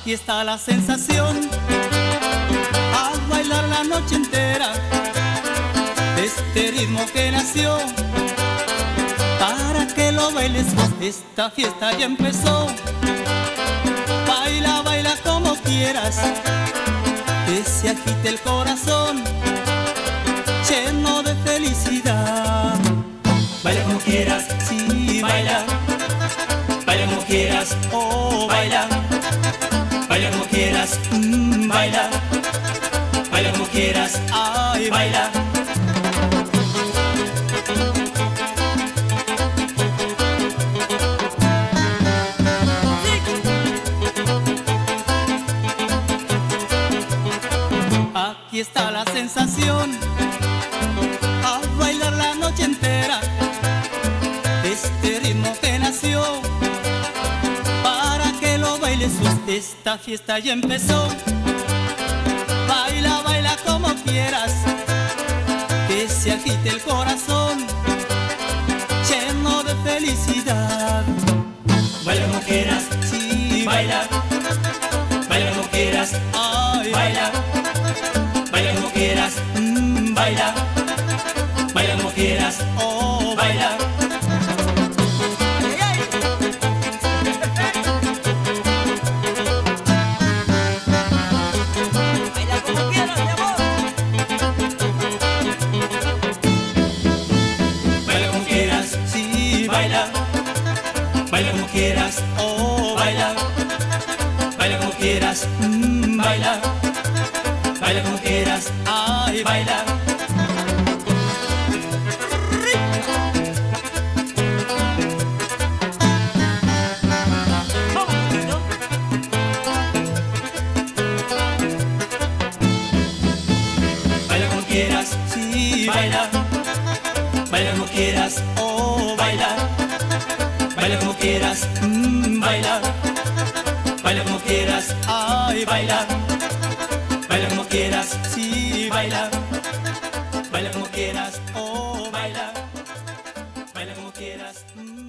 Aquí está la sensación, a bailar la noche entera, este ritmo que nació, para que lo bailes vos. Esta fiesta ya empezó, baila, baila como quieras, que se agite el corazón, lleno de felicidad. Baila como quieras, Sí, baila, baila como quieras, oh, baila, baila como quieras, baila, baila como quieras, ay, baila. Aquí está la sensación, a bailar la noche entera, este ritmo que nació, para que lo bailes vos. Esta fiesta ya empezó, baila, baila como quieras, que se agite el corazón, lleno de felicidad. baila como quieras, Sí, baila, baila como quieras, ay, baila, baila como quieras, baila, baila como quieras, oh, baila. Baila como quieras, mi amor. baila como quieras, Sí, baila, baila como quieras, oh, baila, baila como quieras, baila, baila como quieras, ay, baila. Vamos, niño. baila como quieras, Sí, baila, baila como quieras, oh, baila, baila como quieras, baila, baila como quieras, ay, baila, baila como quieras, sí, baila, baila como quieras, oh, baila, baila como quieras.